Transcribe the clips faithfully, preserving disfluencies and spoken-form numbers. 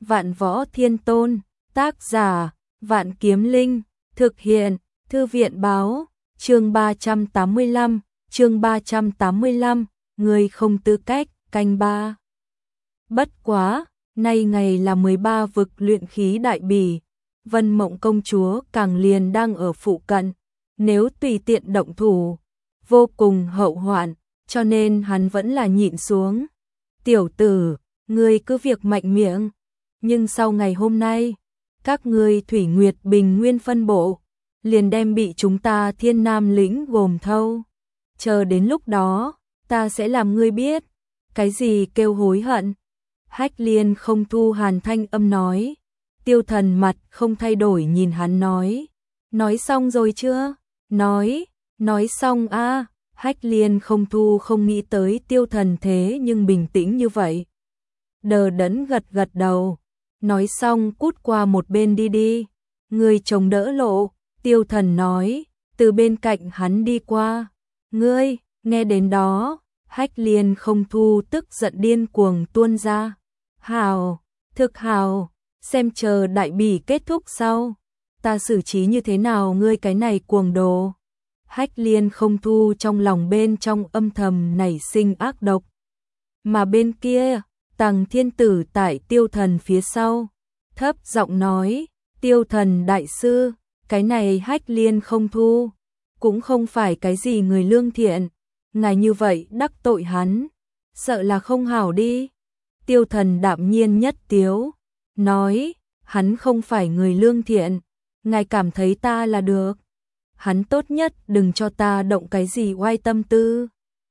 Vạn Võ Thiên Tôn, tác giả, Vạn Kiếm Linh, thực hiện, Thư viện báo, chương ba trăm tám mươi lăm, chương ba trăm tám mươi lăm, người không tư cách, canh ba. Bất quá, nay ngày là mười ba vực luyện khí đại bỉ, Vân Mộng công chúa càng liền đang ở phụ cận, nếu tùy tiện động thủ, vô cùng hậu hoạn, cho nên hắn vẫn là nhịn xuống. Tiểu tử, ngươi cứ việc mạnh miệng, nhưng sau ngày hôm nay, các ngươi Thủy Nguyệt Bình Nguyên phân bộ, liền đem bị chúng ta Thiên Nam lĩnh gồm thâu. Chờ đến lúc đó, ta sẽ làm ngươi biết, cái gì kêu hối hận. Hách Liên không thu hàn thanh âm nói, Tiêu Thần mặt không thay đổi nhìn hắn nói, nói xong rồi chưa? Nói, nói xong a. À. Hách Liên không thu không nghĩ tới Tiêu Thần thế nhưng bình tĩnh như vậy. Đờ đẫn gật gật đầu, nói xong cút qua một bên đi đi, người chống đỡ lộ, Tiêu Thần nói, từ bên cạnh hắn đi qua. Ngươi, nghe đến đó, Hách Liên không thu tức giận điên cuồng tuôn ra. Hào, thực hào, xem chờ đại bỉ kết thúc sau, ta xử trí như thế nào ngươi cái này cuồng đồ. Hách Liên không thu trong lòng bên trong âm thầm nảy sinh ác độc. Mà bên kia, Tằng Thiên Tử tại Tiêu Thần phía sau, thấp giọng nói, Tiêu Thần đại sư, cái này Hách Liên không thu, cũng không phải cái gì người lương thiện, ngài như vậy đắc tội hắn, sợ là không hảo đi. Tiêu Thần đạm nhiên nhất tiếu, nói, hắn không phải người lương thiện, ngài cảm thấy ta là được. Hắn tốt nhất đừng cho ta động cái gì oai tâm tư.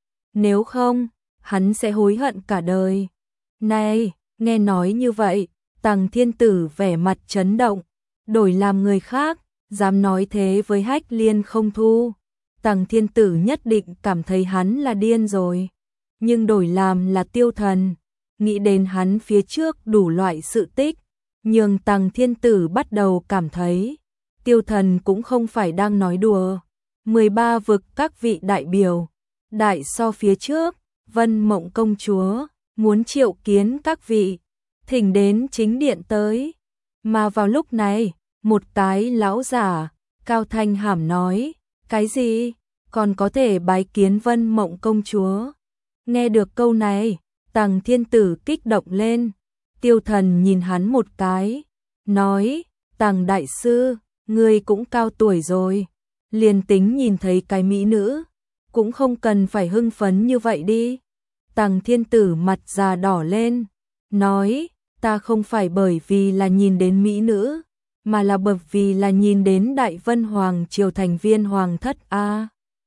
Nếu không, hắn sẽ hối hận cả đời. Này, nghe nói như vậy, Tằng Thiên Tử vẻ mặt chấn động, đổi làm người khác, dám nói thế với Hách Liên không thu. Tằng Thiên Tử nhất định cảm thấy hắn là điên rồi. Nhưng đổi làm là Tiêu Thần, nghĩ đến hắn phía trước đủ loại sự tích, nhưng Tằng Thiên Tử bắt đầu cảm thấy, Tiêu Thần cũng không phải đang nói đùa. mười ba vực các vị đại biểu, đại so phía trước, Vân Mộng công chúa, muốn triệu kiến các vị, thỉnh đến chính điện tới. Mà vào lúc này, một cái lão giả, cao thanh hàm nói, cái gì, còn có thể bái kiến Vân Mộng công chúa. Nghe được câu này, Tằng Thiên Tử kích động lên, Tiêu Thần nhìn hắn một cái, nói, Tằng đại sư, ngươi cũng cao tuổi rồi, liền tính nhìn thấy cái mỹ nữ, cũng không cần phải hưng phấn như vậy đi. Tằng Thiên Tử mặt già đỏ lên, nói, ta không phải bởi vì là nhìn đến mỹ nữ, mà là bởi vì là nhìn đến Đại Vân Hoàng triều thành viên hoàng thất a. À,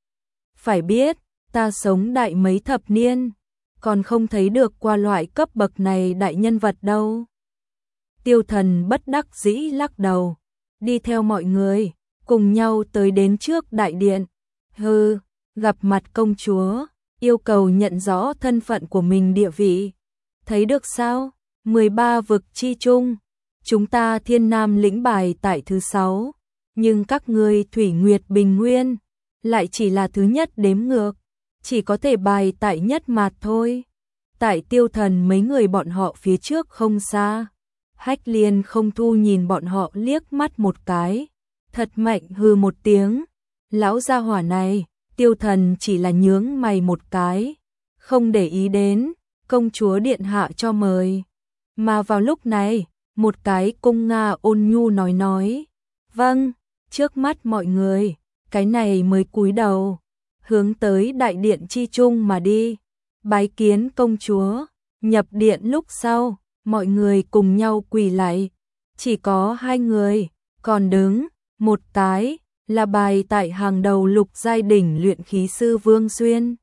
phải biết, ta sống đại mấy thập niên, còn không thấy được qua loại cấp bậc này đại nhân vật đâu. Tiêu Thần bất đắc dĩ lắc đầu, đi theo mọi người, cùng nhau tới đến trước đại điện. Hừ, gặp mặt công chúa, yêu cầu nhận rõ thân phận của mình địa vị. Thấy được sao? mười ba vực chi chung, chúng ta Thiên Nam lĩnh bài tại thứ sáu, nhưng các ngươi Thủy Nguyệt Bình Nguyên lại chỉ là thứ nhất đếm ngược, chỉ có thể bài tại nhất mạt thôi. Tại Tiêu Thần mấy người bọn họ phía trước không xa. Hách Liên không thu nhìn bọn họ liếc mắt một cái, thật mạnh hừ một tiếng. Lão gia hỏa này, Tiêu Thần chỉ là nhướng mày một cái, không để ý đến, công chúa điện hạ cho mời. Mà vào lúc này, một cái cung Nga ôn nhu nói nói, vâng, trước mắt mọi người, cái này mới cúi đầu, hướng tới đại điện chi chung mà đi, bái kiến công chúa. Nhập điện lúc sau, mọi người cùng nhau quỳ lạy, chỉ có hai người, còn đứng, một cái, là bài tại hàng đầu lục giai đỉnh luyện khí sư Vương Xuyên.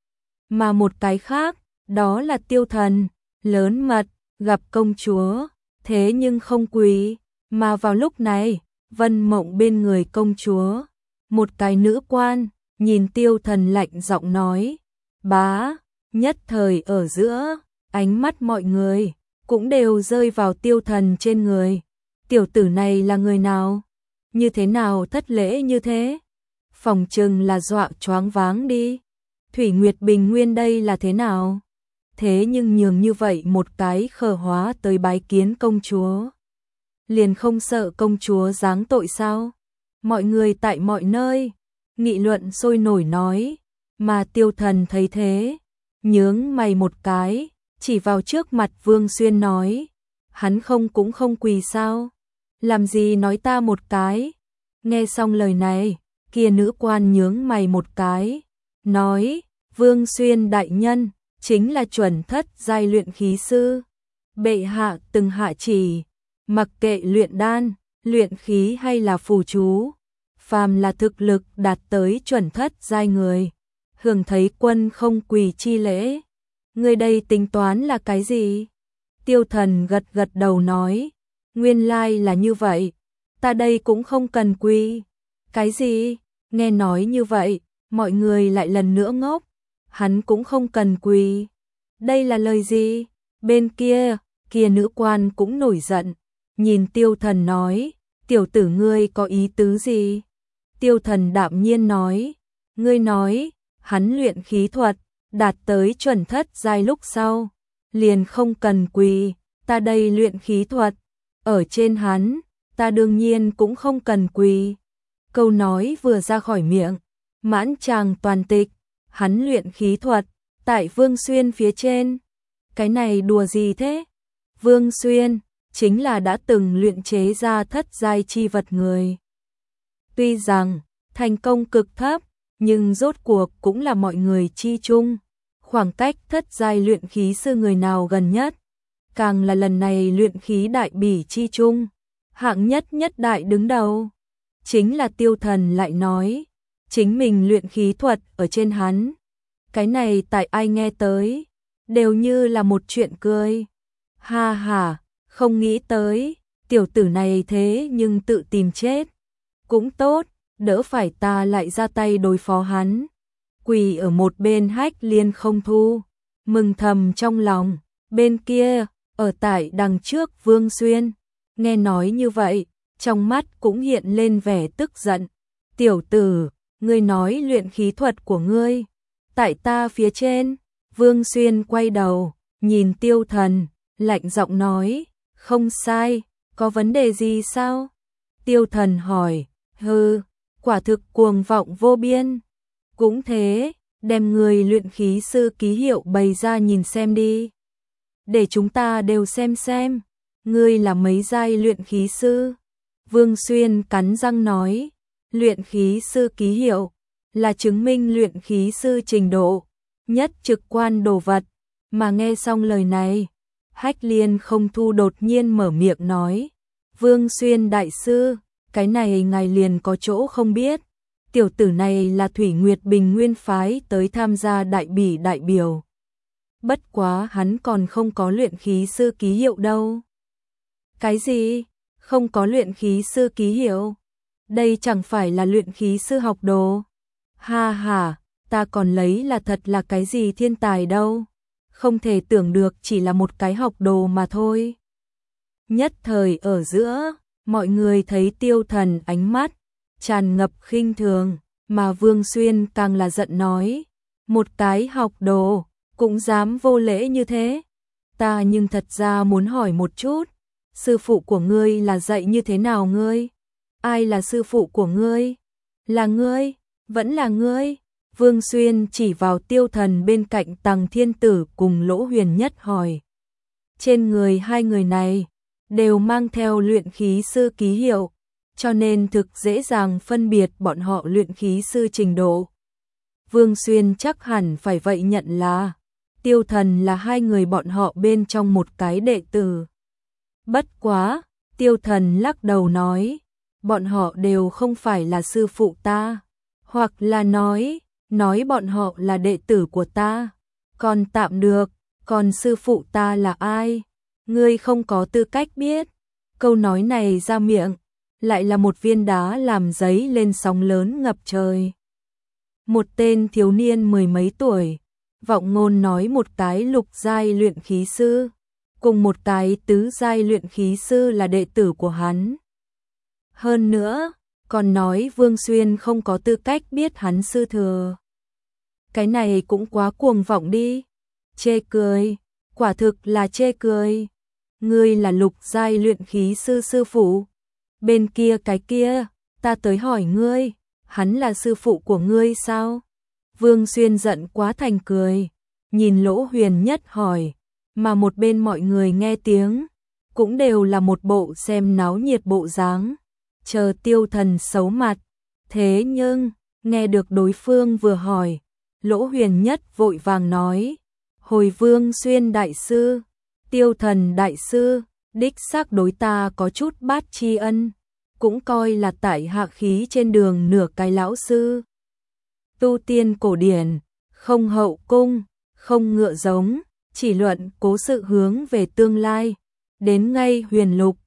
Mà một cái khác, đó là Tiêu Thần, lớn mật, gặp công chúa, thế nhưng không quỳ. Mà vào lúc này, Vân Mộng bên người công chúa, một cái nữ quan, nhìn Tiêu Thần lạnh giọng nói, bá, nhất thời ở giữa, ánh mắt mọi người cũng đều rơi vào Tiêu Thần trên người. Tiểu tử này là người nào? Như thế nào thất lễ như thế? Phòng chừng là dọa choáng váng đi. Thủy Nguyệt Bình Nguyên đây là thế nào? thế nhưng nhường như vậy một cái khờ hóa tới bái kiến công chúa. Liền không sợ công chúa giáng tội sao? Mọi người tại mọi nơi nghị luận sôi nổi nói, mà Tiêu Thần thấy thế, nhướng mày một cái, chỉ vào trước mặt Vương Xuyên nói, hắn không cũng không quỳ sao? Làm gì nói ta một cái? Nghe xong lời này, kia nữ quan nhướng mày một cái, nói, Vương Xuyên đại nhân, chính là chuẩn thất giai luyện khí sư. Bệ hạ từng hạ chỉ, mặc kệ luyện đan, luyện khí hay là phù chú, phàm là thực lực đạt tới chuẩn thất giai người, hưởng thấy quân không quỳ chi lễ. Người đây tính toán là cái gì? Tiêu Thần gật gật đầu nói, nguyên lai là như vậy, ta đây cũng không cần quỳ. Cái gì? Nghe nói như vậy, mọi người lại lần nữa ngốc, hắn cũng không cần quỳ. Đây là lời gì? Bên kia, kia nữ quan cũng nổi giận, nhìn Tiêu Thần nói, tiểu tử ngươi có ý tứ gì? Tiêu Thần đạm nhiên nói, ngươi nói, hắn luyện khí thuật, đạt tới chuẩn thất giai lúc sau, liền không cần quỳ, ta đây luyện khí thuật, ở trên hắn, ta đương nhiên cũng không cần quỳ. Câu nói vừa ra khỏi miệng, mãn tràng toàn tịch, hắn luyện khí thuật, tại Vương Xuyên phía trên. Cái này đùa gì thế? Vương Xuyên, chính là đã từng luyện chế ra thất giai chi vật người. Tuy rằng, thành công cực thấp, nhưng rốt cuộc cũng là mọi người chi chung. Khoảng cách thất giai luyện khí sư người nào gần nhất, càng là lần này luyện khí đại bỉ chi chung, hạng nhất nhất đại đứng đầu. Chính là Tiêu Thần lại nói, chính mình luyện khí thuật ở trên hắn. Cái này tại ai nghe tới, đều như là một chuyện cười. Ha ha, không nghĩ tới, tiểu tử này thế nhưng tự tìm chết. Cũng tốt, đỡ phải ta lại ra tay đối phó hắn. Quỳ ở một bên Hách Liên không thu, mừng thầm trong lòng. Bên kia, ở tại đằng trước Vương Xuyên, nghe nói như vậy, trong mắt cũng hiện lên vẻ tức giận. Tiểu tử, ngươi nói luyện khí thuật của ngươi, tại ta phía trên. Vương Xuyên quay đầu, nhìn Tiêu Thần, lạnh giọng nói, không sai, có vấn đề gì sao? Tiêu Thần hỏi, hừ, quả thực cuồng vọng vô biên. Cũng thế, đem người luyện khí sư ký hiệu bày ra nhìn xem đi. Để chúng ta đều xem xem, ngươi là mấy giai luyện khí sư? Vương Xuyên cắn răng nói, luyện khí sư ký hiệu, là chứng minh luyện khí sư trình độ, nhất trực quan đồ vật. Mà nghe xong lời này, Hách Liên không thu đột nhiên mở miệng nói, Vương Xuyên đại sư, cái này ngài liền có chỗ không biết. Tiểu tử này là Thủy Nguyệt Bình Nguyên phái tới tham gia đại bỉ đại biểu. Bất quá hắn còn không có luyện khí sư ký hiệu đâu. Cái gì? Không có luyện khí sư ký hiệu? Đây chẳng phải là luyện khí sư học đồ. Ha ha, ta còn lấy là thật là cái gì thiên tài đâu. Không thể tưởng được chỉ là một cái học đồ mà thôi. Nhất thời ở giữa, mọi người thấy Tiêu Thần ánh mắt tràn ngập khinh thường, mà Vương Xuyên càng là giận nói, một cái học đồ cũng dám vô lễ như thế. Ta nhưng thật ra muốn hỏi một chút, sư phụ của ngươi là dạy như thế nào ngươi? Ai là sư phụ của ngươi? Là ngươi? Vẫn là ngươi? Vương Xuyên chỉ vào Tiêu Thần bên cạnh Tằng Thiên Tử cùng Lỗ Huyền Nhất hỏi. Trên người hai người này đều mang theo luyện khí sư ký hiệu, cho nên thực dễ dàng phân biệt bọn họ luyện khí sư trình độ. Vương Xuyên chắc hẳn phải vậy nhận là Tiêu Thần là hai người bọn họ bên trong một cái đệ tử. Bất quá, Tiêu Thần lắc đầu nói, bọn họ đều không phải là sư phụ ta, hoặc là nói, nói bọn họ là đệ tử của ta. Còn tạm được, còn sư phụ ta là ai? Ngươi không có tư cách biết. Câu nói này ra miệng, lại là một viên đá làm giấy lên sóng lớn ngập trời. Một tên thiếu niên mười mấy tuổi, vọng ngôn nói một cái lục giai luyện khí sư, cùng một cái tứ giai luyện khí sư là đệ tử của hắn. Hơn nữa, còn nói Vương Xuyên không có tư cách biết hắn sư thừa. Cái này cũng quá cuồng vọng đi. chê cười, quả thực là chê cười. Ngươi là lục giai luyện khí sư sư phụ. Bên kia cái kia, ta tới hỏi ngươi, hắn là sư phụ của ngươi sao? Vương Xuyên giận quá thành cười, nhìn Lỗ Huyền Nhất hỏi, mà một bên mọi người nghe tiếng, cũng đều là một bộ xem náo nhiệt bộ dáng, chờ Tiêu Thần xấu mặt. Thế nhưng, nghe được đối phương vừa hỏi, Lỗ Huyền Nhất vội vàng nói, hồi Vương Xuyên đại sư, Tiêu Thần đại sư, đích xác đối ta có chút bát tri ân, cũng coi là tại hạ khí trên đường nửa cái lão sư. Tu tiên cổ điển, không hậu cung, không ngựa giống, chỉ luận cố sự hướng về tương lai, đến ngay huyền lục,